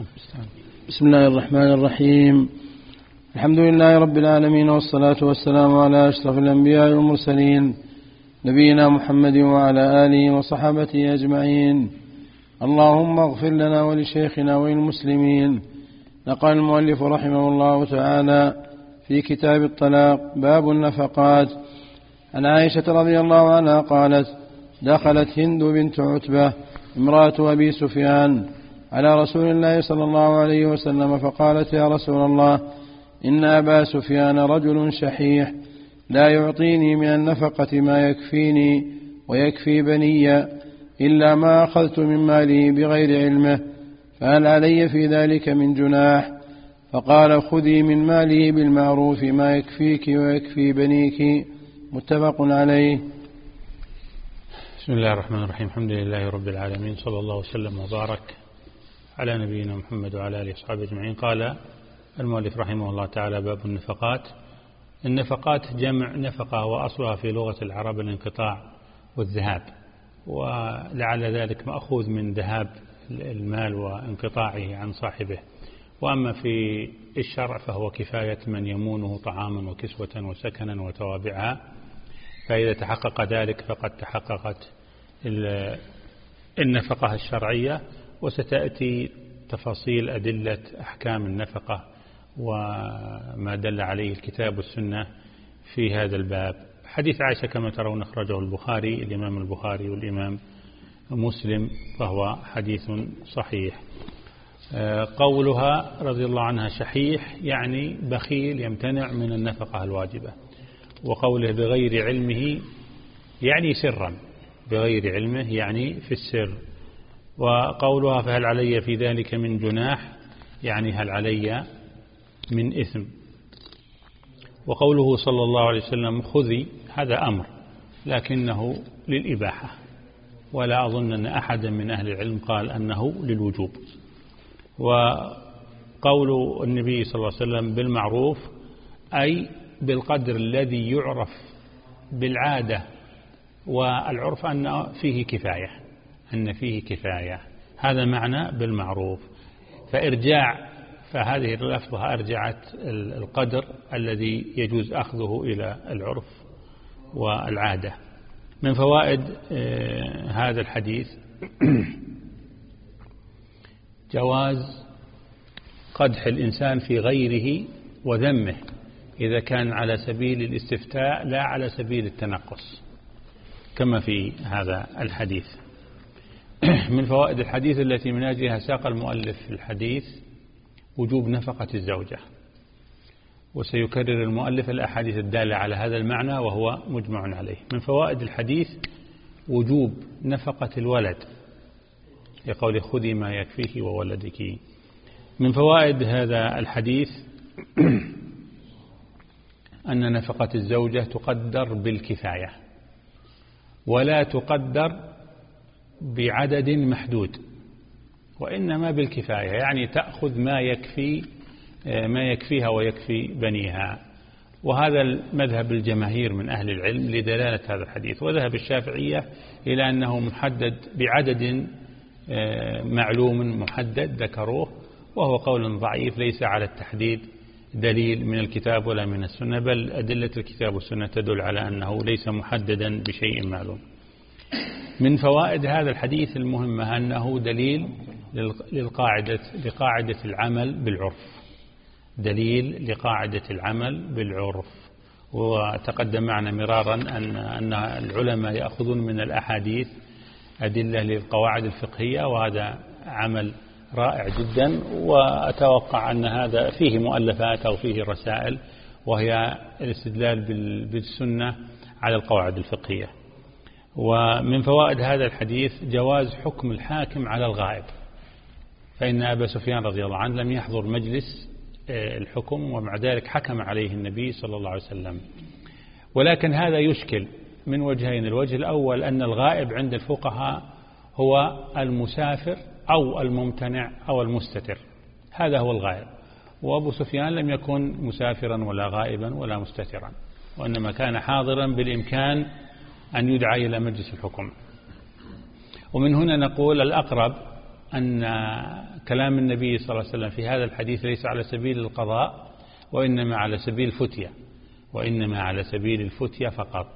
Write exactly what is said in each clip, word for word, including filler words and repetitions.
بسم الله الرحمن الرحيم. الحمد لله رب العالمين، والصلاة والسلام على أشرف الأنبياء والمرسلين، نبينا محمد وعلى آله وصحابته أجمعين. اللهم اغفر لنا ولشيخنا وللمسلمين. نقل المؤلف رحمه الله تعالى في كتاب الطلاق باب النفقات عن عائشة رضي الله عنها قالت: دخلت هند بنت عتبة امرأة أبي سفيان على رسول الله صلى الله عليه وسلم فقالت: يا رسول الله، إن أبا سفيان رجل شحيح لا يعطيني من النفقة ما يكفيني ويكفي بني إلا ما أخذت من ماله بغير علمه، فهل علي في ذلك من جناح؟ فقال: خذي من ماله بالمعروف ما يكفيك ويكفي بنيك. متفق عليه. بسم الله الرحمن الرحيم. الحمد لله رب العالمين، صلى الله وسلم وبارك على نبينا محمد وعلى آله وصحبه أجمعين. قال المؤلف رحمه الله تعالى: باب النفقات. النفقات جمع نفقة، وأصلها في لغة العرب الانقطاع والذهاب، ولعل ذلك مأخوذ من ذهاب المال وانقطاعه عن صاحبه. وأما في الشرع فهو كفاية من يمونه طعاما وكسوة وسكنا وتوابعها، فإذا تحقق ذلك فقد تحققت النفقة الشرعية. وستأتي تفاصيل أدلة أحكام النفقة وما دل عليه الكتاب والسنة في هذا الباب. حديث عائشة كما ترون أخرجه البخاري، الإمام البخاري والإمام مسلم، فهو حديث صحيح. قولها رضي الله عنها شحيح يعني بخيل يمتنع من النفقة الواجبة، وقوله بغير علمه يعني سرا، بغير علمه يعني في السر. وقولها فهل علي في ذلك من جناح يعني هل علي من إثم. وقوله صلى الله عليه وسلم خذي، هذا أمر لكنه للإباحة، ولا أظن أن أحدا من أهل العلم قال أنه للوجوب. وقول النبي صلى الله عليه وسلم بالمعروف أي بالقدر الذي يعرف بالعادة والعرف أن فيه كفاية، أن فيه كفاية، هذا معنى بالمعروف. فإرجاع فهذه اللفظة أرجعت القدر الذي يجوز أخذه إلى العرف والعادة. من فوائد هذا الحديث جواز قدح الإنسان في غيره وذمه إذا كان على سبيل الاستفتاء لا على سبيل التنقص، كما في هذا الحديث. من فوائد الحديث التي من أجلها ساق المؤلف في الحديث وجوب نفقة الزوجة، وسيكرر المؤلف الأحاديث الدالة على هذا المعنى وهو مجمع عليه. من فوائد الحديث وجوب نفقة الولد، يقول خذي ما يكفيه وولدك. من فوائد هذا الحديث أن نفقة الزوجة تقدر بالكفاية ولا تقدر بعدد محدود، وإنما بالكفاية، يعني تأخذ ما يكفي ما يكفيها ويكفي بنيها. وهذا المذهب الجماهير من أهل العلم لدلالة هذا الحديث. وذهب الشافعية إلى أنه محدد بعدد معلوم محدد ذكروه، وهو قول ضعيف ليس على التحديد دليل من الكتاب ولا من السنة، بل أدلة الكتاب والسنة تدل على أنه ليس محددا بشيء معلوم. من فوائد هذا الحديث المهمة أنه دليل للقاعدة لقاعدة العمل بالعرف، دليل لقاعدة العمل بالعرف. وتقدم معنا مرارا أن أن العلماء يأخذون من الأحاديث أدلة للقواعد الفقهية، وهذا عمل رائع جدا. وأتوقع أن هذا فيه مؤلفات أو فيه رسائل، وهي الاستدلال بالسنة على القواعد الفقهية. ومن فوائد هذا الحديث جواز حكم الحاكم على الغائب، فإن أبا سفيان رضي الله عنه لم يحضر مجلس الحكم، ومع ذلك حكم عليه النبي صلى الله عليه وسلم. ولكن هذا يشكل من وجهين: الوجه الأول أن الغائب عند الفقهاء هو المسافر أو الممتنع أو المستتر، هذا هو الغائب. وأبو سفيان لم يكن مسافرا ولا غائبا ولا مستترا، وإنما كان حاضرا بالإمكان أن يدعى إلى مجلس الحكم. ومن هنا نقول الأقرب أن كلام النبي صلى الله عليه وسلم في هذا الحديث ليس على سبيل القضاء وإنما على سبيل الفتية، وإنما على سبيل الفتية فقط،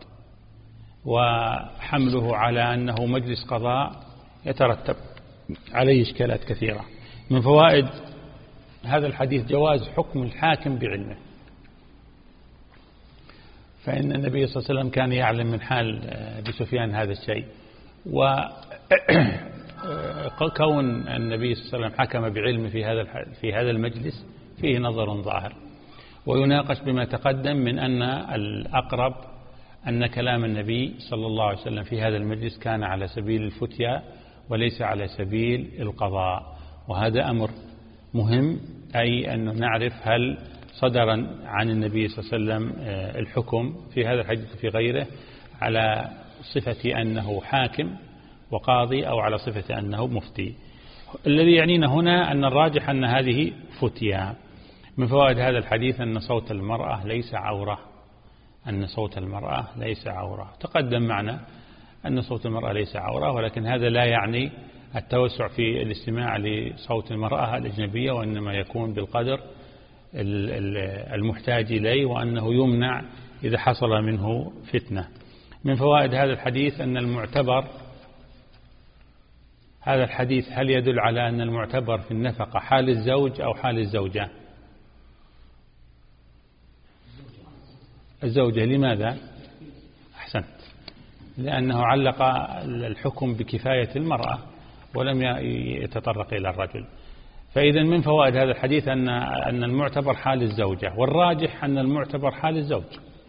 وحمله على أنه مجلس قضاء يترتب عليه إشكالات كثيرة. من فوائد هذا الحديث جواز حكم الحاكم بعلمه، فإن النبي صلى الله عليه وسلم كان يعلم من حال أبي سفيان هذا الشيء، وكون النبي صلى الله عليه وسلم حكم بعلمه في هذا في هذا المجلس فيه نظر ظاهر، ويناقش بما تقدم من أن الأقرب أن كلام النبي صلى الله عليه وسلم في هذا المجلس كان على سبيل الفتيا وليس على سبيل القضاء، وهذا أمر مهم، أي أن نعرف هل صدر عن النبي صلى الله عليه وسلم الحكم في هذا الحديث في غيره على صفة أنه حاكم وقاضي أو على صفة أنه مفتي. الذي يعنينا هنا أن الراجح أن هذه فتيا. من فوائد هذا الحديث أن صوت المرأة ليس عورة، أن صوت المرأة ليس عورة. تقدم معنا أن صوت المرأة ليس عورة، ولكن هذا لا يعني التوسع في الاستماع لصوت المرأة الأجنبية، وإنما يكون بالقدر المحتاج إليه، وأنه يمنع إذا حصل منه فتنة. من فوائد هذا الحديث أن المعتبر، هذا الحديث هل يدل على أن المعتبر في النفقة حال الزوج أو حال الزوجة؟ الزوجة. لماذا؟ أحسنت، لأنه علق الحكم بكفاية المرأة ولم يتطرق إلى الرجل. فإذا من فوائد هذا الحديث أن أن المعتبر حال الزوجة، والراجح أن المعتبر حال الزوج،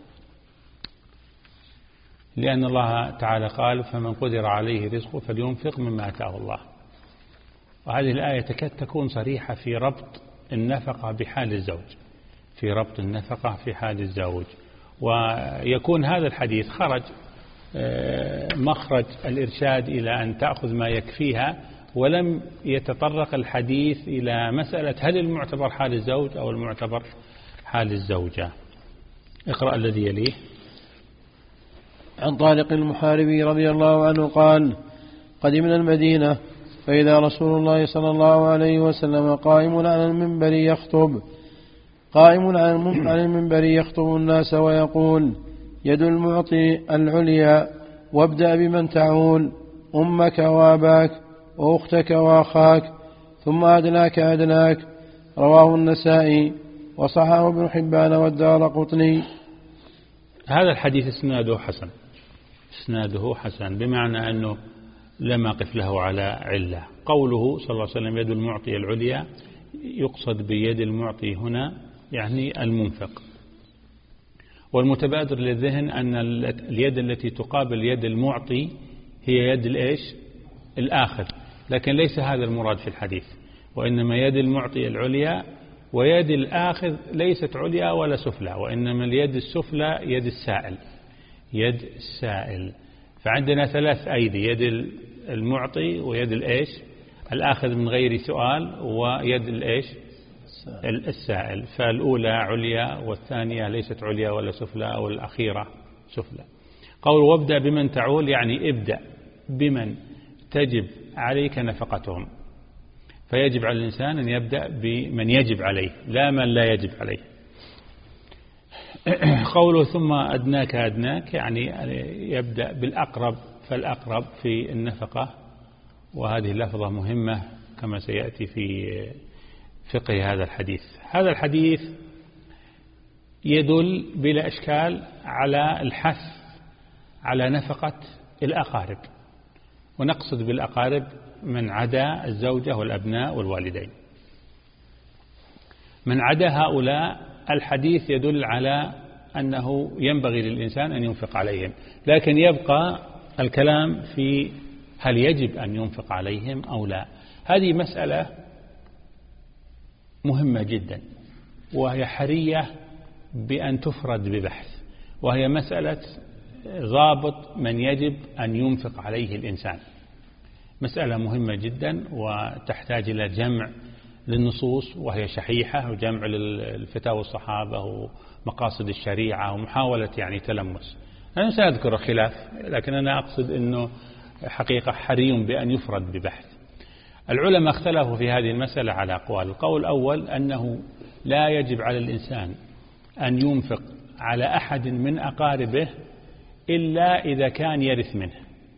لأن الله تعالى قال: فمن قدر عليه رزقه فلينفق مما آتاه الله. وهذه الآية تكاد تكون صريحة في ربط النفقة بحال الزوج، في ربط النفقة في حال الزوج. ويكون هذا الحديث خرج مخرج الإرشاد إلى أن تأخذ ما يكفيها، ولم يتطرق الحديث إلى مسألة هل المعتبر حال الزوج أو المعتبر حال الزوجة. اقرأ الذي يليه. عن طارق المحاربي رضي الله عنه قال: قدمنا المدينة فإذا رسول الله صلى الله عليه وسلم قائم على المنبر يخطب قائم على المنبر يخطب الناس ويقول: يد المعطي العليا، وابدأ بمن تعول، أمك وأباك وأختك وأخاك، ثم أدناك أدناك. رواه النسائي وصححه ابن حبان والدارقطني. هذا الحديث اسناده حسن، اسناده حسن بمعنى أنه لم يقف له على علة. قوله صلى الله عليه وسلم يد المعطي العليا، يقصد بيد المعطي هنا يعني المنفق. والمتبادر للذهن أن اليد التي تقابل يد المعطي هي يد الإيش؟ الآخذ، لكن ليس هذا المراد في الحديث، وإنما يد المعطي العليا، ويد الآخذ ليست عليا ولا سفلى، وإنما اليد السفلى يد السائل، يد السائل. فعندنا ثلاث أيدي: يد المعطي ويد الإيش؟ الآخذ من غير سؤال، ويد الإيش؟ السائل. فالأولى عليا والثانية ليست عليا ولا سفلى، أو الأخيرة سفلى. قول وابدأ بمن تعول يعني ابدأ بمن تجب عليك نفقتهم، فيجب على الإنسان أن يبدأ بمن يجب عليه لا من لا يجب عليه. قوله ثم أدناك أدناك يعني يبدأ بالأقرب فالأقرب في النفقة، وهذه اللفظة مهمة كما سيأتي في فقه هذا الحديث. هذا الحديث يدل بلا إشكال على الحث على نفقة الأقارب، ونقصد بالأقارب من عدا الزوجة والأبناء والوالدين. من عدا هؤلاء الحديث يدل على أنه ينبغي للإنسان أن ينفق عليهم، لكن يبقى الكلام في هل يجب أن ينفق عليهم أو لا. هذه مسألة مهمة جدا، وهي حرية بأن تفرد ببحث، وهي مسألة ضابط من يجب أن ينفق عليه الإنسان. مسألة مهمة جدا وتحتاج إلى جمع للنصوص وهي شحيحة، وجمع للفتاوى الصحابة ومقاصد الشريعة، ومحاولة يعني تلمس. أنا سأذكر خلاف، لكن أنا أقصد أنه حقيقة حري بأن يفرد ببحث. العلماء اختلفوا في هذه المسألة على أقوال. القول الأول أنه لا يجب على الإنسان أن ينفق على أحد من أقاربه إلا إذا كان يرث منه،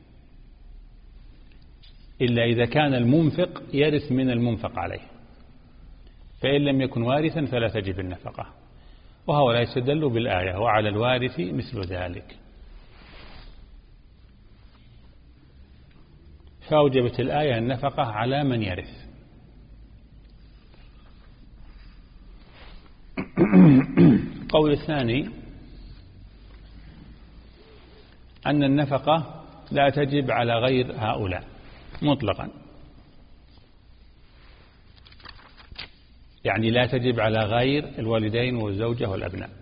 إلا إذا كان المنفق يرث من المنفق عليه، فإن لم يكن وارثا فلا تجب النفقة. وهؤلاء يستدلوا بالآية وعلى الوارث مثل ذلك، فأوجبت الآية النفقة على من يرث. القول الثاني أن النفقة لا تجب على غير هؤلاء مطلقا، يعني لا تجب على غير الوالدين والزوجة والأبناء.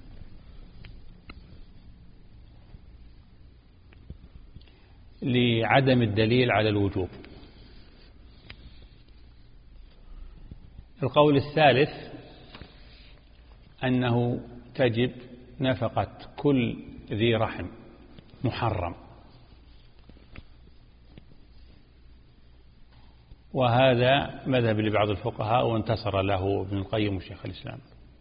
لعدم الدليل على الوجوب. القول الثالث أنه تجب نفقة كل ذي رحم محرم، وهذا مذهب لبعض الفقهاء وانتصر له ابن القيم وشيخ الإسلام.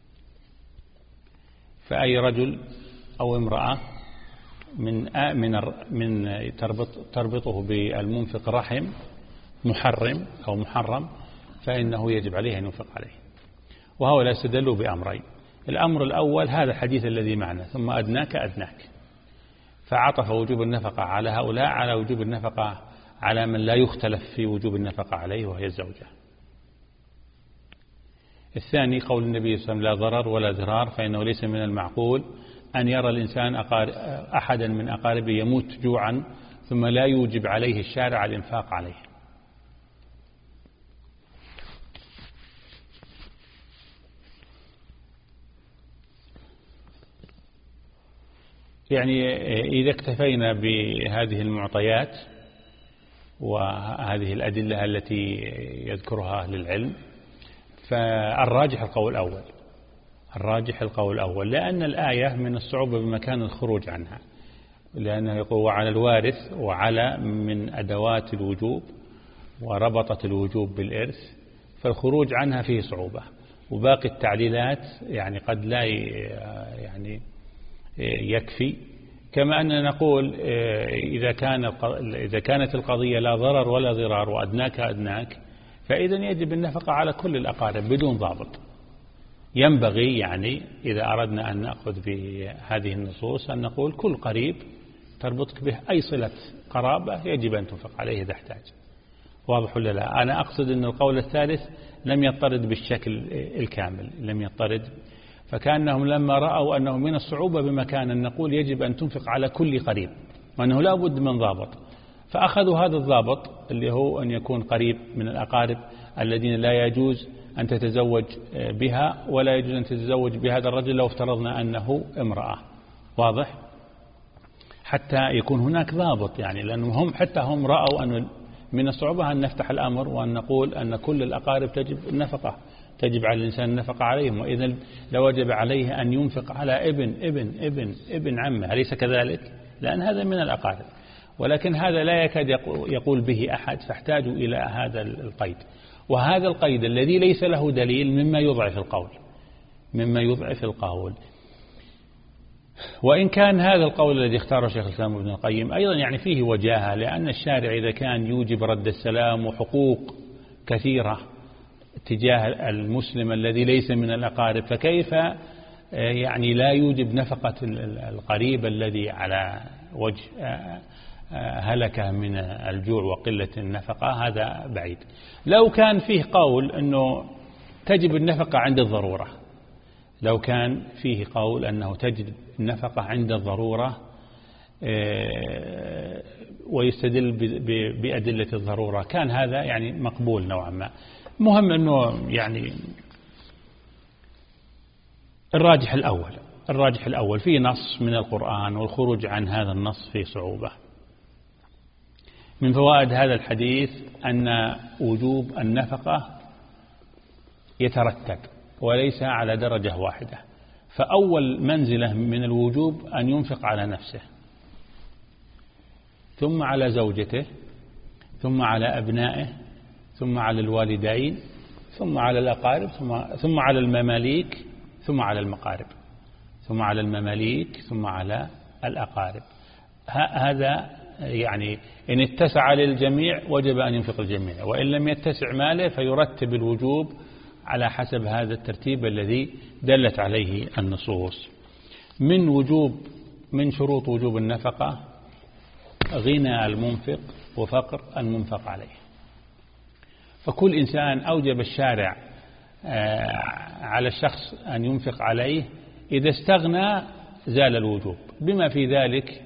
فأي رجل أو امرأة من من من تربط تربطه بالمنفق رحم محرم أو محرم فإنه يجب عليه أن ينفق عليه. وهؤلاء استدلوا بأمرين: الأمر الأول هذا الحديث الذي معنا ثم أدناك أدناك، فعطف وجوب النفقة على هؤلاء على وجوب النفقة على من لا يختلف في وجوب النفقة عليه وهي الزوجة. الثاني قول النبي صلى الله عليه وسلم: لا ضرر ولا ضرار، فإنه ليس من المعقول أن يرى الإنسان أحدا من أقاربه يموت جوعا ثم لا يوجب عليه الشارع الإنفاق عليه. يعني إذا اكتفينا بهذه المعطيات وهذه الأدلة التي يذكرها أهل العلم فالراجح القول الأول، الراجح القول الأول لأن الآية من الصعوبة بمكان الخروج عنها، لأنه يقول وعلى الوارث، وعلى من أدوات الوجوب وربطت الوجوب بالإرث، فالخروج عنها فيه صعوبة. وباقي التعليلات يعني قد لا يعني يكفي. كما أننا نقول إذا كان إذا كانت القضية لا ضرر ولا ضرار وأدناك أدناك، فإذا يجب النفقة على كل الأقارب بدون ضابط. ينبغي يعني إذا أردنا أن نأخذ بهذه النصوص أن نقول كل قريب تربطك به أي صلة قرابة يجب أن تنفق عليه إذا احتاج. واضح ولا لا؟ أنا أقصد أن القول الثالث لم يضطرد بالشكل الكامل، لم يضطرد، فكأنهم لما رأوا أنه من الصعوبة بمكان أن نقول يجب أن تنفق على كل قريب وأنه لا بد من ضابط، فأخذوا هذا الضابط اللي هو أن يكون قريب من الأقارب الذين لا يجوز أن تتزوج بها ولا يجوز أن تتزوج بهذا الرجل لو افترضنا أنه امرأة. واضح؟ حتى يكون هناك ضابط، يعني لأنهم هم حتى هم رأوا أن من الصعوبة أن نفتح الأمر وأن نقول أن كل الأقارب تجب النفقة، تجب على الإنسان النفقة عليهم، وإذا لوجب عليه أن ينفق على ابن ابن ابن ابن عمه، أليس كذلك؟ لأن هذا من الأقارب، ولكن هذا لا يكاد يقول به أحد، فاحتاجوا إلى هذا القيد. وهذا القيد الذي ليس له دليل مما يضعف القول، مما يضعف القول. وإن كان هذا القول الذي اختاره شيخ الإسلام ابن القيم أيضا يعني فيه وجاهة، لأن الشارع إذا كان يوجب رد السلام وحقوق كثيرة تجاه المسلم الذي ليس من الأقارب، فكيف يعني لا يوجب نفقة القريب الذي على وجه هلكة من الجوع وقلة النفقة؟ هذا بعيد. لو كان فيه قول أنه تجب النفقة عند الضرورة، لو كان فيه قول أنه تجب النفقة عند الضرورة ويستدل بأدلة الضرورة، كان هذا يعني مقبول نوعا ما. مهم أنه يعني الراجح الأول، الراجح الأول في نص من القرآن، والخروج عن هذا النص في صعوبة. من فوائد هذا الحديث أن وجوب النفقة يترتب وليس على درجة واحدة، فأول منزلة من الوجوب أن ينفق على نفسه، ثم على زوجته، ثم على أبنائه، ثم على الوالدين ثم على الأقارب ثم, ثم على المماليك ثم على المقارب ثم على المماليك ثم على الأقارب. هذا يعني إن اتسع للجميع وجب أن ينفق الجميع، وإن لم يتسع ماله فيرتب الوجوب على حسب هذا الترتيب الذي دلت عليه النصوص. من وجوب من شروط وجوب النفقة غنى المنفق وفقر المنفق عليه. فكل إنسان أوجب الشارع على الشخص أن ينفق عليه، إذا استغنى زال الوجوب، بما في ذلك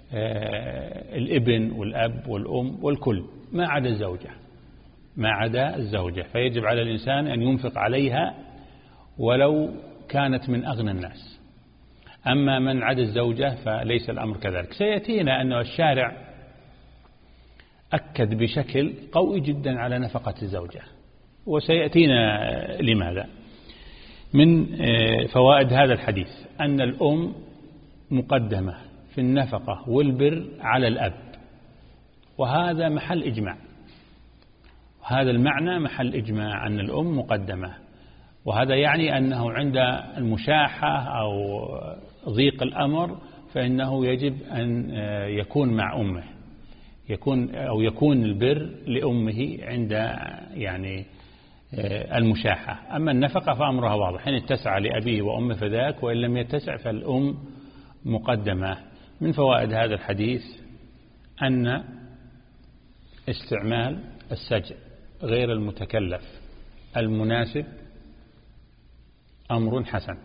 الابن والأب والأم والكل ما عدا الزوجة ما عدا الزوجة فيجب على الإنسان أن ينفق عليها ولو كانت من أغنى الناس. أما من عدا الزوجة فليس الأمر كذلك. سيأتينا أن الشارع أكد بشكل قوي جدا على نفقة الزوجة، وسيأتينا لماذا. من فوائد هذا الحديث أن الأم مقدمة في النفقة والبر على الأب، وهذا محل إجماع، هذا المعنى محل إجماع أن الأم مقدمة، وهذا يعني أنه عند المشاحة أو ضيق الأمر فإنه يجب أن يكون مع أمه، يكون أو يكون البر لأمه عند يعني المشاحة. أما النفقة فأمرها واضح، إن اتسع لأبيه وأمه فذاك، وإن لم يتسع فالأم مقدمة. من فوائد هذا الحديث أن استعمال السجع غير المتكلف المناسب أمر حسن،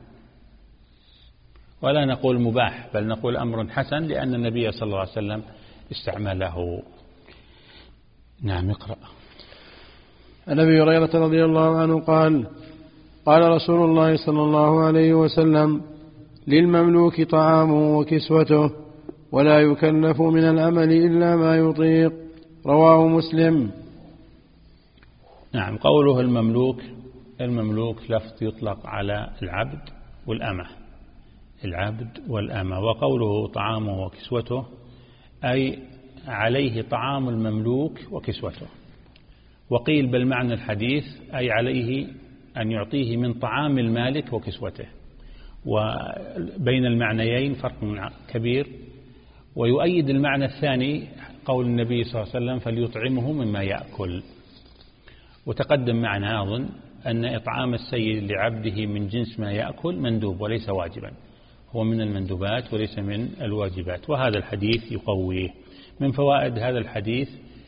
ولا نقول مباح بل نقول أمر حسن، لأن النبي صلى الله عليه وسلم استعمله. نعم اقرأ. عن أبي هريرة رضي الله عنه قال قال رسول الله صلى الله عليه وسلم للمملوك طعامه وكسوته ولا يكلف من العمل إلا ما يطيق، رواه مسلم. نعم، قوله المملوك، المملوك لفظ يطلق على العبد والأمة، العبد والأمة. وقوله طعامه وكسوته أي عليه طعام المملوك وكسوته. وقيل بالمعنى الحديث أي عليه أن يعطيه من طعام المالك وكسوته، وبين المعنيين فرق كبير. ويؤيد المعنى الثاني قول النبي صلى الله عليه وسلم فليطعمه مما يأكل. وتقدم معنا أظن أن إطعام السيد لعبده من جنس ما يأكل مندوب وليس واجبا، هو من المندوبات وليس من الواجبات، وهذا الحديث يقويه. من فوائد هذا الحديث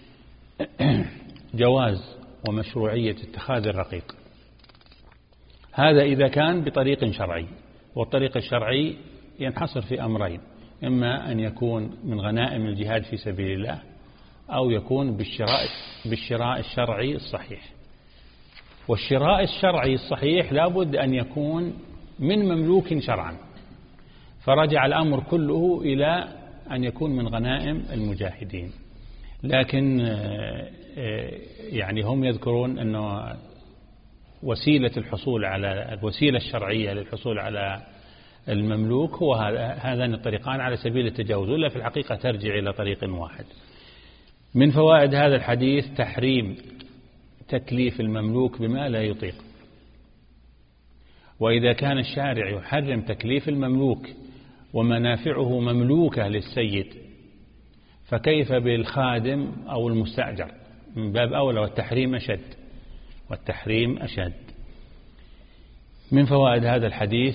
جواز ومشروعية اتخاذ الرقيق، هذا إذا كان بطريق شرعي، والطريق الشرعي ينحصر في أمرين: إما أن يكون من غنائم الجهاد في سبيل الله، أو يكون بالشراء بالشراء الشرعي الصحيح. والشراء الشرعي الصحيح لابد أن يكون من مملوك شرعا، فرجع الأمر كله إلى أن يكون من غنائم المجاهدين. لكن يعني هم يذكرون أنه وسيلة الحصول على الوسيلة الشرعية للحصول على المملوك هو هذان الطريقان على سبيل التجاوز، ولا في الحقيقة ترجع إلى طريق واحد. من فوائد هذا الحديث تحريم تكليف المملوك بما لا يطيق. وإذا كان الشارع يحرم تكليف المملوك ومنافعه مملوكة للسيد، فكيف بالخادم أو المستأجر؟ من باب أولى، والتحريم أشد والتحريم أشد. من فوائد هذا الحديث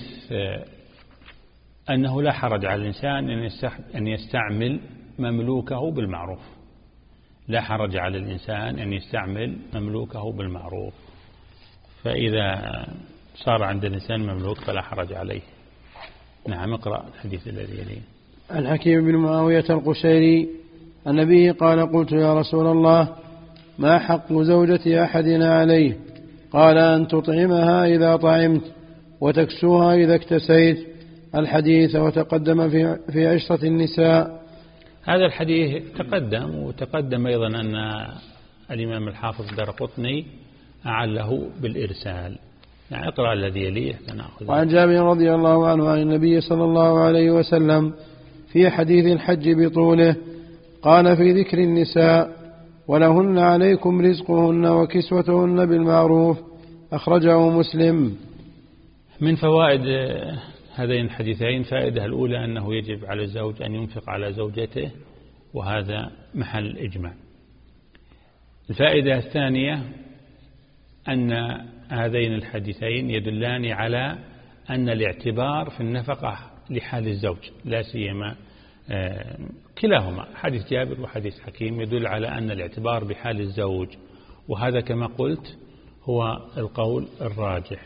أنه لا حرج على الإنسان أن يستعمل مملوكه بالمعروف، لا حرج على الإنسان أن يستعمل مملوكه بالمعروف، فإذا صار عند الإنسان مملوك فلا حرج عليه. نعم اقرأ الحديث الذي يليه. عن حكيم بن معاوية القشيري عن أبيه قال قلت يا رسول الله ما حق زوجة أحدنا عليه؟ قال أن تطعمها إذا طعمت وتكسوها إذا اكتسيت. الحديث وتقدم في في عشرة النساء. هذا الحديث تقدم، وتقدم أيضا أن الإمام الحافظ الدارقطني أعله بالإرسال. يعني اقرأ الذي يليه لنأخذ. وعن جابر رضي الله عنه عن النبي صلى الله عليه وسلم في حديث الحج بطوله قال في ذكر النساء ولهن عليكم رزقهن وكسوتهن بالمعروف. أخرجه مسلم. من فوائد هذين الحديثين فائدة الأولى أنه يجب على الزوج أن ينفق على زوجته، وهذا محل إجماع. الفائدة الثانية أن هذين الحديثين يدلان على أن الاعتبار في النفقة لحال الزوج، لا سيما كلاهما حديث جابر وحديث حكيم يدل على أن الاعتبار بحال الزوج، وهذا كما قلت هو القول الراجح.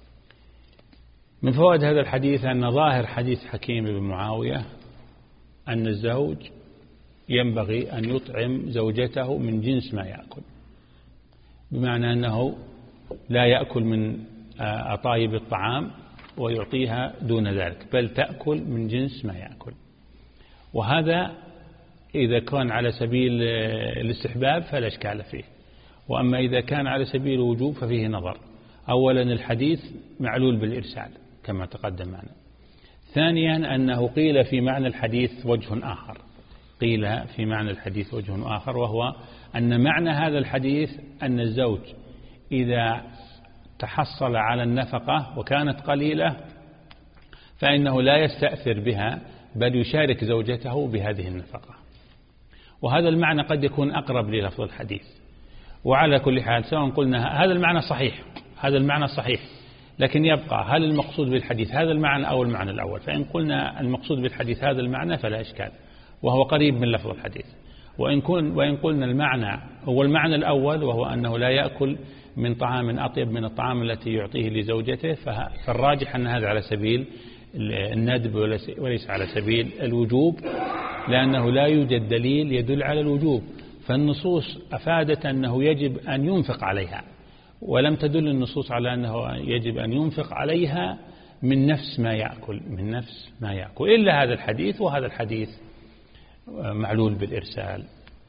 من فوائد هذا الحديث أن ظاهر حديث حكيم بن معاوية أن الزوج ينبغي أن يطعم زوجته من جنس ما يأكل، بمعنى أنه لا يأكل من أطايب الطعام ويعطيها دون ذلك، بل تأكل من جنس ما يأكل. وهذا إذا كان على سبيل الاستحباب فلا إشكال فيه، وأما إذا كان على سبيل الوجوب ففيه نظر. أولا الحديث معلول بالإرسال كما تقدم معنا. ثانيا أنه قيل في معنى الحديث وجه آخر، قيل في معنى الحديث وجه آخر، وهو أن معنى هذا الحديث أن الزوج إذا تحصل على النفقة وكانت قليلة فإنه لا يستأثر بها، بل يشارك زوجته بهذه النفقة. وهذا المعنى قد يكون أقرب للفظ الحديث. وعلى كل حال سواء قلنا هذا المعنى صحيح، هذا المعنى صحيح، لكن يبقى هل المقصود بالحديث هذا المعنى أو المعنى الأول؟ فإن قلنا المقصود بالحديث هذا المعنى فلا إشكال، وهو قريب من لفظ الحديث. وإن, كن وإن قلنا المعنى هو المعنى الأول، وهو أنه لا يأكل من طعام أطيب من الطعام التي يعطيه لزوجته، فالراجح أن هذا على سبيل الندب وليس على سبيل الوجوب، لأنه لا يوجد دليل يدل على الوجوب. فالنصوص أفادت أنه يجب أن ينفق عليها، ولم تدل النصوص على أنه يجب أن ينفق عليها من نفس ما يأكل من نفس ما يأكل إلا هذا الحديث، وهذا الحديث معلول بالإرسال.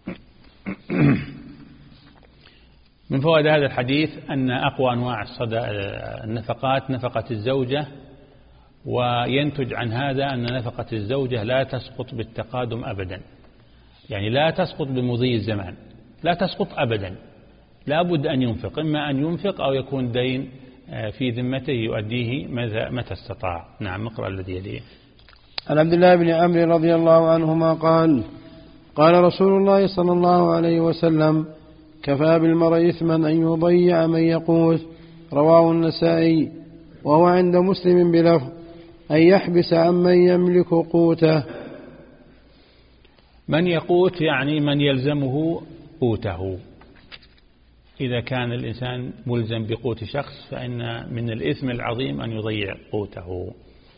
من فوائد هذا الحديث أن أقوى أنواع النفقات نفقة الزوجة، وينتج عن هذا أن نفقة الزوجة لا تسقط بالتقادم أبدا، يعني لا تسقط بمضي الزمان، لا تسقط أبدا، لا بد أن ينفق، إما أن ينفق أو يكون دين في ذمته يؤديه متى استطاع. نعم، اقرأ الذي يليه. عن عبد الله بن عمرو رضي الله عنهما قال: قال رسول الله صلى الله عليه وسلم: كفى بالمرء إثما أن يضيع من يقوت. رواه النسائي، وهو عند مسلم بلفظ أن يحبس عمن يملك قوته. من يقوت يعني من يلزمه قوته. إذا كان الإنسان ملزم بقوت شخص فإن من الإثم العظيم أن يضيع قوته.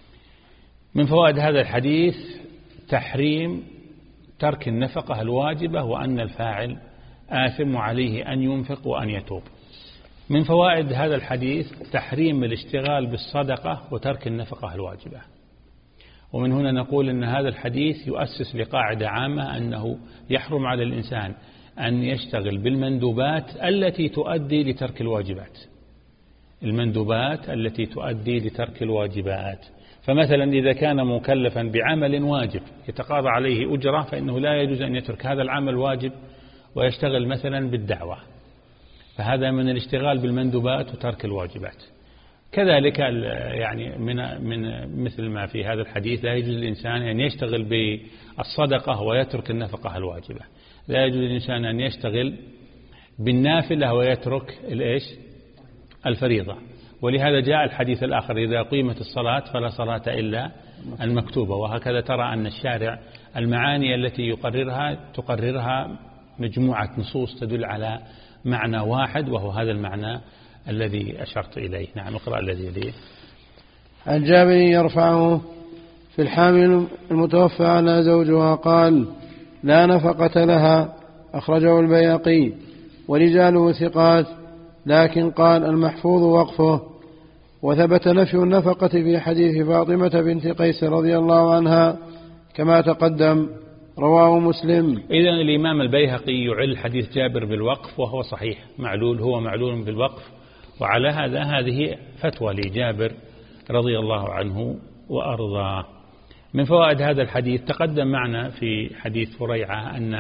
من فوائد هذا الحديث تحريم ترك النفقة الواجبة، وأن الفاعل آثم عليه أن ينفق وأن يتوب. من فوائد هذا الحديث تحريم الاشتغال بالصدقة وترك النفقة الواجبة. ومن هنا نقول أن هذا الحديث يؤسس لقاعدة عامة أنه يحرم على الإنسان أن يشتغل بالمندوبات التي تؤدي لترك الواجبات، المندوبات التي تؤدي لترك الواجبات. فمثلا إذا كان مكلفا بعمل واجب يتقاضى عليه أجرة، فإنه لا يجوز أن يترك هذا العمل واجب ويشتغل مثلا بالدعوة، فهذا من الاشتغال بالمندوبات وترك الواجبات. كذلك يعني من من مثل ما في هذا الحديث لا يجوز للإنسان أن يشتغل بالصدقة ويترك النفقة الواجبة، لا يجوز للإنسان أن يشتغل بالنافلة ويترك الإيش الفريضة. ولهذا جاء الحديث الآخر: إذا قيمت الصلاة فلا صلاة إلا المكتوبة. وهكذا ترى أن الشارع المعاني التي يقررها تقررها مجموعة نصوص تدل على معنى واحد، وهو هذا المعنى الذي أشرت إليه. نعم، اقرأ الذي يليه. عن جابر يرفعه: في الحامل المتوفى عنها زوجها قال: لا نفقة لها. أخرجه البيهقي ورجاله ثقات، لكن قال المحفوظ وقفه. وثبت نفي النفقة في حديث فاطمة بنت قيس رضي الله عنها كما تقدم. رواه مسلم. إذن الإمام البيهقي يعل حديث جابر بالوقف، وهو صحيح، معلول، هو معلول بالوقف. وعلى هذا هذه فتوى لجابر رضي الله عنه وأرضاه. من فوائد هذا الحديث تقدم معنا في حديث فريعة أن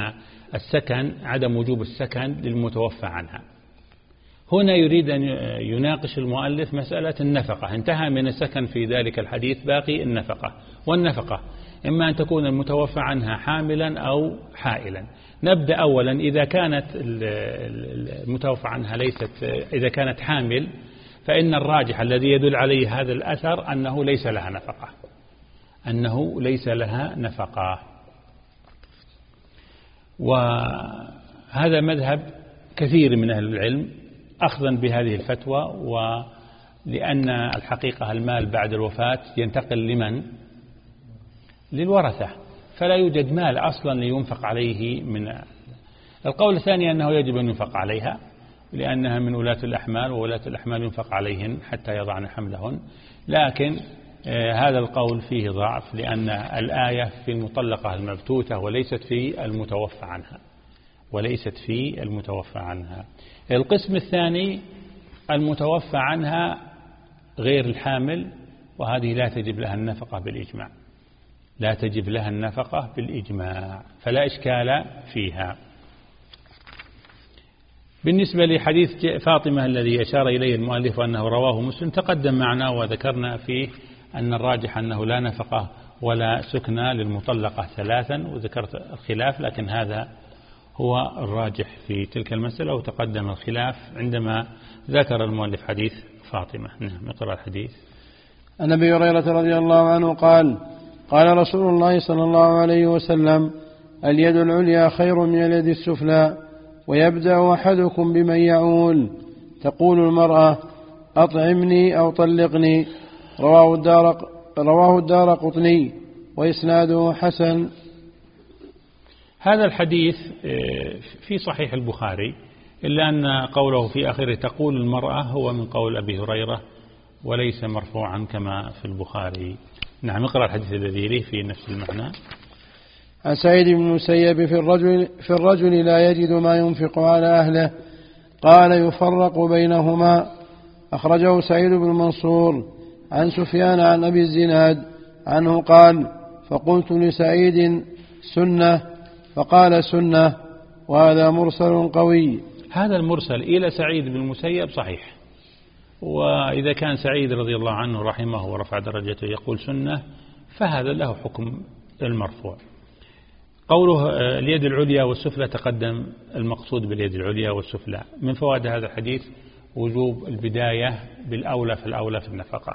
السكن، عدم وجوب السكن للمتوفى عنها. هنا يريد أن يناقش المؤلف مسألة النفقة، انتهى من السكن في ذلك الحديث، باقي النفقة. والنفقة إما أن تكون المتوفى عنها حاملا أو حائلا. نبدأ أولا، إذا كانت المتوفى عنها ليست، إذا كانت حامل فإن الراجح الذي يدل عليه هذا الأثر أنه ليس لها نفقة، أنه ليس لها نفقة. وهذا مذهب كثير من أهل العلم أخذا بهذه الفتوى، ولأن الحقيقة المال بعد الوفاة ينتقل لمن؟ للورثة، فلا يوجد مال أصلا لينفق عليه. من القول الثاني أنه يجب أن ينفق عليها لأنها من ولاة الأحمال، وولاة الأحمال ينفق عليهن حتى يضعن حملهن. لكن آه هذا القول فيه ضعف، لأن الآية في المطلقة المبتوتة وليست في المتوفى عنها، وليست في المتوفى عنها. القسم الثاني المتوفى عنها غير الحامل، وهذه لا تجب لها النفقة بالإجماع، لا تجب لها النفقة بالإجماع، فلا إشكال فيها. بالنسبة لحديث فاطمة الذي أشار إليه المؤلف أنه رواه مسلم، تقدم معنا وذكرنا فيه أن الراجح أنه لا نفقة ولا سكنى للمطلقة ثلاثا، وذكرت الخلاف، لكن هذا هو الراجح في تلك المسألة، وتقدم الخلاف عندما ذكر المؤلف حديث فاطمة. نعم، اقرأ الحديث. عن أبي هريرة رضي الله عنه قال: قال رسول الله صلى الله عليه وسلم: اليد العليا خير من اليد السفلى، ويبدأ أحدكم بمن يعول. تقول المرأة: أطعمني أو طلقني. رواه الدار رواه الدار قطني وإسناده حسن. هذا الحديث في صحيح البخاري، إلا أن قوله في آخره تقول المرأة هو من قول أبي هريرة وليس مرفوعا كما في البخاري. نعم، اقرأ الحديث الذي يليه في نفس المعنى. عن سعيد بن المسيب في الرجل, في الرجل لا يجد ما ينفق على أهله، قال: يفرق بينهما. أخرجه سعيد بن منصور عن سفيان عن أبي الزناد عنه قال: فقلت لسعيد: سنة؟ فقال: سنة. وهذا مرسل قوي. هذا المرسل إلى سعيد بن المسيب صحيح، وإذا كان سعيد رضي الله عنه رحمه ورفع درجته يقول سنة، فهذا له حكم المرفوع. قوله اليد العليا والسفلى، تقدم المقصود باليد العليا والسفلى. من فوائد هذا الحديث وجوب البداية بالأولى في الأولى في النفقة.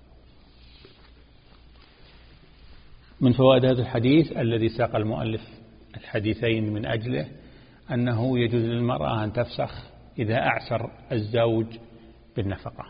من فوائد هذا الحديث الذي ساق المؤلف الحديثين من أجله أنه يجوز للمرأة أن تفسخ إذا أعسر الزوج بالنفقة.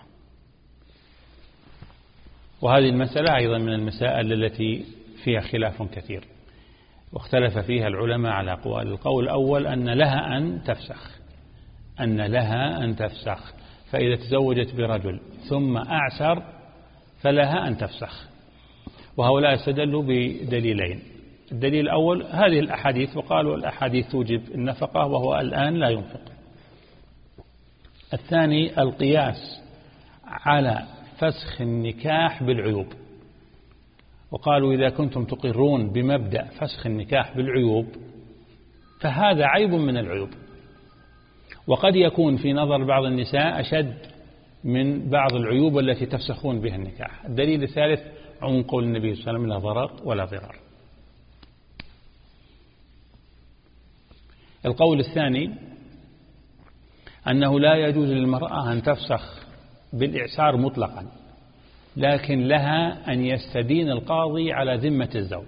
وهذه المسألة أيضا من المسائل التي فيها خلاف كثير، واختلف فيها العلماء على أقوال. القول الأول أن لها أن تفسخ، أن لها أن تفسخ، فإذا تزوجت برجل ثم أعسر فلها أن تفسخ. وهؤلاء استدلوا بدليلين. الدليل الأول هذه الأحاديث، وقالوا الأحاديث توجب النفقة وهو الآن لا ينفق. الثاني القياس على فسخ النكاح بالعيوب، وقالوا إذا كنتم تقرون بمبدأ فسخ النكاح بالعيوب فهذا عيب من العيوب، وقد يكون في نظر بعض النساء أشد من بعض العيوب التي تفسخون بها النكاح. الدليل الثالث عموم قول النبي صلى الله عليه وسلم: لا ضرر ولا ضرار. القول الثاني أنه لا يجوز للمرأة أن تفسخ بالإعسار مطلقا، لكن لها أن يستدين القاضي على ذمة الزوج.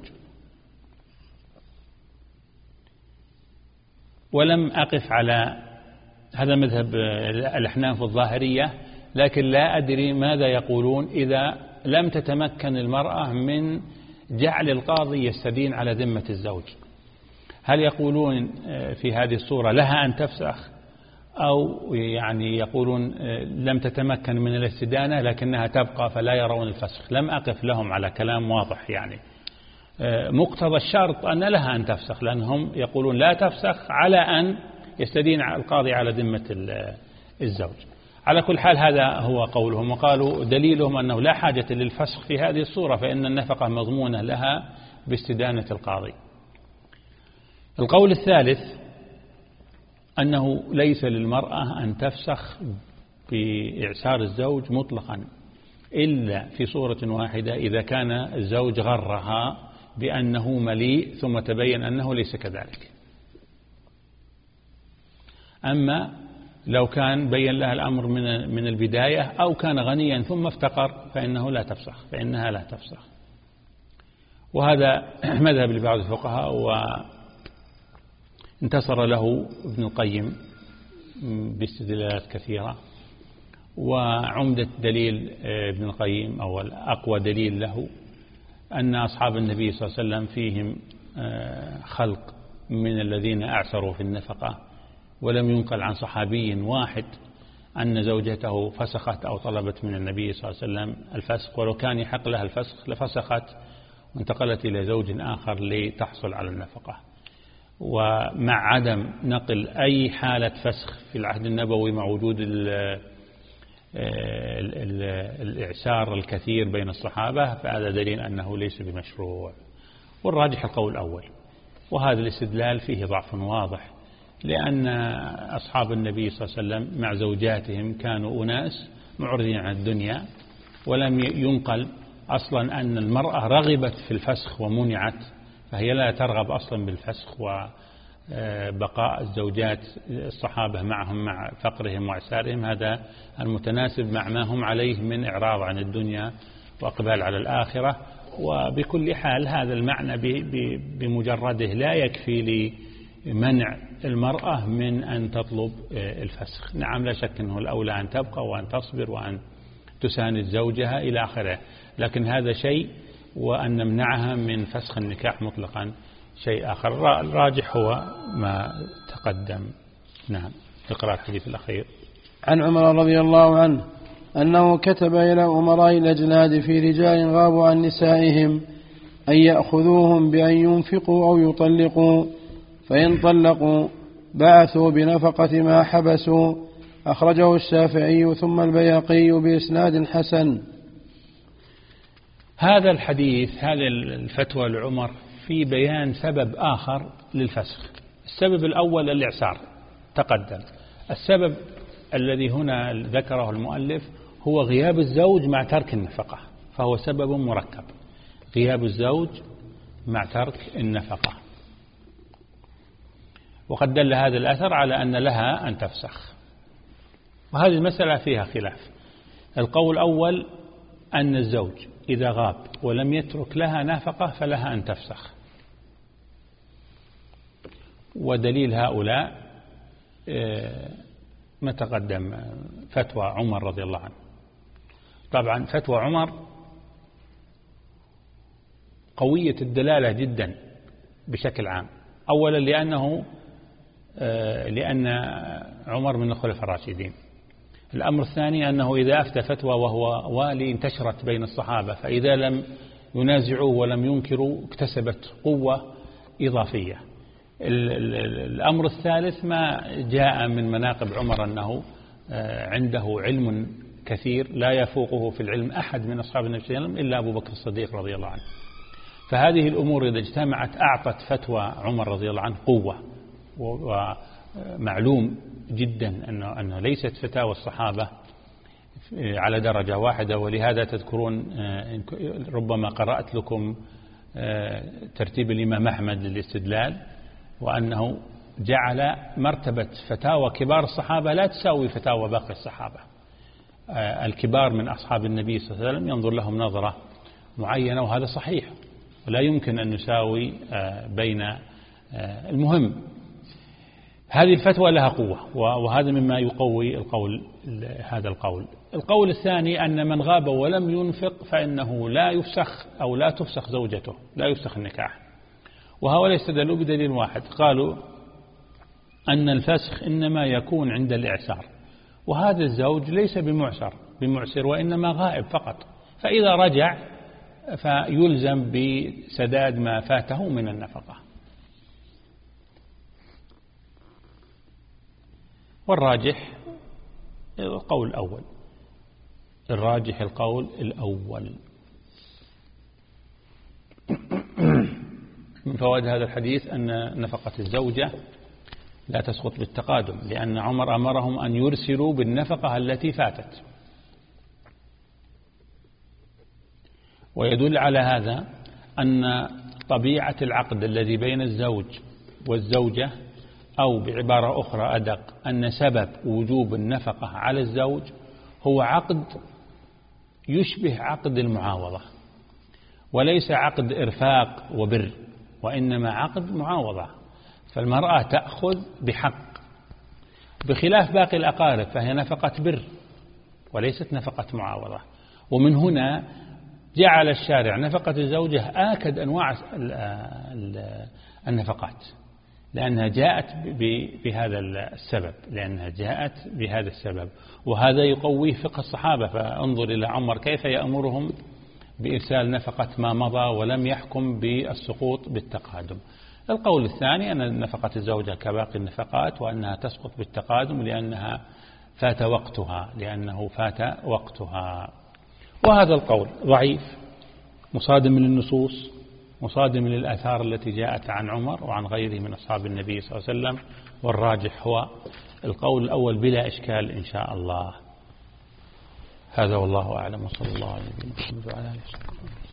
ولم أقف على هذا مذهب الأحناف الظاهرية، لكن لا أدري ماذا يقولون إذا لم تتمكن المرأة من جعل القاضي يستدين على ذمة الزوج. هل يقولون في هذه الصورة لها أن تفسخ، أو يعني يقولون لم تتمكن من الاستدانة لكنها تبقى فلا يرون الفسخ؟ لم أقف لهم على كلام واضح. يعني مقتضى الشرط أن لها أن تفسخ، لأنهم يقولون لا تفسخ على أن يستدين القاضي على ذمة الزوج. على كل حال هذا هو قولهم، وقالوا دليلهم أنه لا حاجة للفسخ في هذه الصورة، فإن النفقة مضمونة لها باستدانة القاضي. القول الثالث أنه ليس للمرأة أن تفسخ بإعسار الزوج مطلقا إلا في صورة واحدة، إذا كان الزوج غرها بأنه مليء ثم تبين أنه ليس كذلك. أما لو كان بين لها الأمر من من البداية أو كان غنيا ثم افتقر فإنه لا تفسخ، فإنها لا تفسخ. وهذا مذهب لبعض الفقهاء، وانتصر له ابن القيم باستدلالات كثيرة. وعمدة دليل ابن القيم أو أقوى دليل له أن أصحاب النبي صلى الله عليه وسلم فيهم خلق من الذين أعسروا في النفقة، ولم ينقل عن صحابي واحد أن زوجته فسخت أو طلبت من النبي صلى الله عليه وسلم الفسخ، ولو كان يحق لها الفسخ لفسخت وانتقلت إلى زوج آخر لتحصل على النفقة. ومع عدم نقل أي حالة فسخ في العهد النبوي مع وجود ال ال ال الإعسار الكثير بين الصحابة، فهذا دليل أنه ليس بمشروع. والراجح القول الأول، وهذا الاستدلال فيه ضعف واضح، لأن أصحاب النبي صلى الله عليه وسلم مع زوجاتهم كانوا أناس معرضين عن الدنيا، ولم ينقل أصلا أن المرأة رغبت في الفسخ ومنعت، فهي لا ترغب أصلا بالفسخ وبقاء الزوجات الصحابة معهم مع فقرهم وإعسارهم. هذا المتناسب مع ما هم عليه من إعراض عن الدنيا وأقبال على الآخرة. وبكل حال هذا المعنى بمجرده لا يكفي لمنع المرأة من أن تطلب الفسخ. نعم لا شك أنه الأولى أن تبقى وأن تصبر وأن تساند زوجها إلى آخره، لكن هذا شيء، وأن نمنعها من فسخ النكاح مطلقا شيء آخر. الراجح هو ما تقدم. نعم. اقرأ الحديث الأخير. عن عمر رضي الله عنه أنه كتب إلى أمراء الأجناد في رجال غابوا عن نسائهم أن يأخذوهم بأن ينفقوا أو يطلقوا، فإن طلقوا بعثوا بنفقة ما حبسوا. أخرجه الشافعي ثم البيهقي بإسناد حسن. هذا الحديث، هذا الفتوى لعمر في بيان سبب آخر للفسخ. السبب الأول الإعسار تقدم. السبب الذي هنا ذكره المؤلف هو غياب الزوج مع ترك النفقة، فهو سبب مركب، غياب الزوج مع ترك النفقة. وقد دل هذا الأثر على أن لها أن تفسخ، وهذه المسألة فيها خلاف. القول الأول أن الزوج إذا غاب ولم يترك لها نفقة فلها أن تفسخ، ودليل هؤلاء ما تقدم فتوى عمر رضي الله عنه. طبعا فتوى عمر قوية الدلالة جدا بشكل عام، أولا لأنه لأن عمر من الخلفاء الراشدين. الأمر الثاني أنه إذا أفتى فتوى وهو والي انتشرت بين الصحابة، فإذا لم ينازعوه ولم ينكروا اكتسبت قوة إضافية. الأمر الثالث ما جاء من مناقب عمر أنه عنده علم كثير لا يفوقه في العلم أحد من أصحاب النبي صلى الله عليه وسلم إلا أبو بكر الصديق رضي الله عنه. فهذه الأمور إذا اجتمعت أعطت فتوى عمر رضي الله عنه قوة. ومعلوم جدا أنه, أنه ليست فتاوى الصحابة على درجة واحدة، ولهذا تذكرون ربما قرأت لكم ترتيب الإمام أحمد للاستدلال، وأنه جعل مرتبة فتاوى كبار الصحابة لا تساوي فتاوى باقي الصحابة. الكبار من أصحاب النبي صلى الله عليه وسلم ينظر لهم نظرة معينة، وهذا صحيح، ولا يمكن أن نساوي بين. المهم هذه الفتوى لها قوة، وهذا مما يقوي القول هذا القول. القول الثاني أن من غاب ولم ينفق فإنه لا يفسخ أو لا تفسخ زوجته، لا يفسخ النكاح. وهؤلاء استدلوا بدليل واحد، قالوا أن الفسخ إنما يكون عند الإعسار، وهذا الزوج ليس بمعسر بمعسر وإنما غائب فقط، فإذا رجع فيلزم بسداد ما فاته من النفقة. والراجح القول الأول، الراجح القول الأول. من فوائد هذا الحديث أن نفقة الزوجة لا تسقط بالتقادم، لأن عمر أمرهم أن يرسلوا بالنفقة التي فاتت. ويدل على هذا أن طبيعة العقد الذي بين الزوج والزوجة، أو بعبارة أخرى أدق، أن سبب وجوب النفقة على الزوج هو عقد يشبه عقد المعاوضة، وليس عقد إرفاق وبر، وإنما عقد معاوضة. فالمرأة تأخذ بحق، بخلاف باقي الأقارب فهي نفقة بر وليست نفقة معاوضة. ومن هنا جعل الشارع نفقة الزوجة آكد أنواع النفقات، لأنها جاءت بهذا السبب لأنها جاءت بهذا السبب وهذا يقويه فقه الصحابة. فانظر إلى عمر كيف يأمرهم بإرسال نفقة ما مضى ولم يحكم بالسقوط بالتقادم. القول الثاني أن نفقة الزوجة كباقي النفقات، وأنها تسقط بالتقادم لأنها فات وقتها لأنه فات وقتها. وهذا القول ضعيف، مصادم للنصوص، مصادم للآثار التي جاءت عن عمر وعن غيره من أصحاب النبي صلى الله عليه وسلم. والراجح هو القول الأول بلا إشكال إن شاء الله. هذا والله أعلم، وصلى الله على نبينا محمد وعلى آله وصحبه.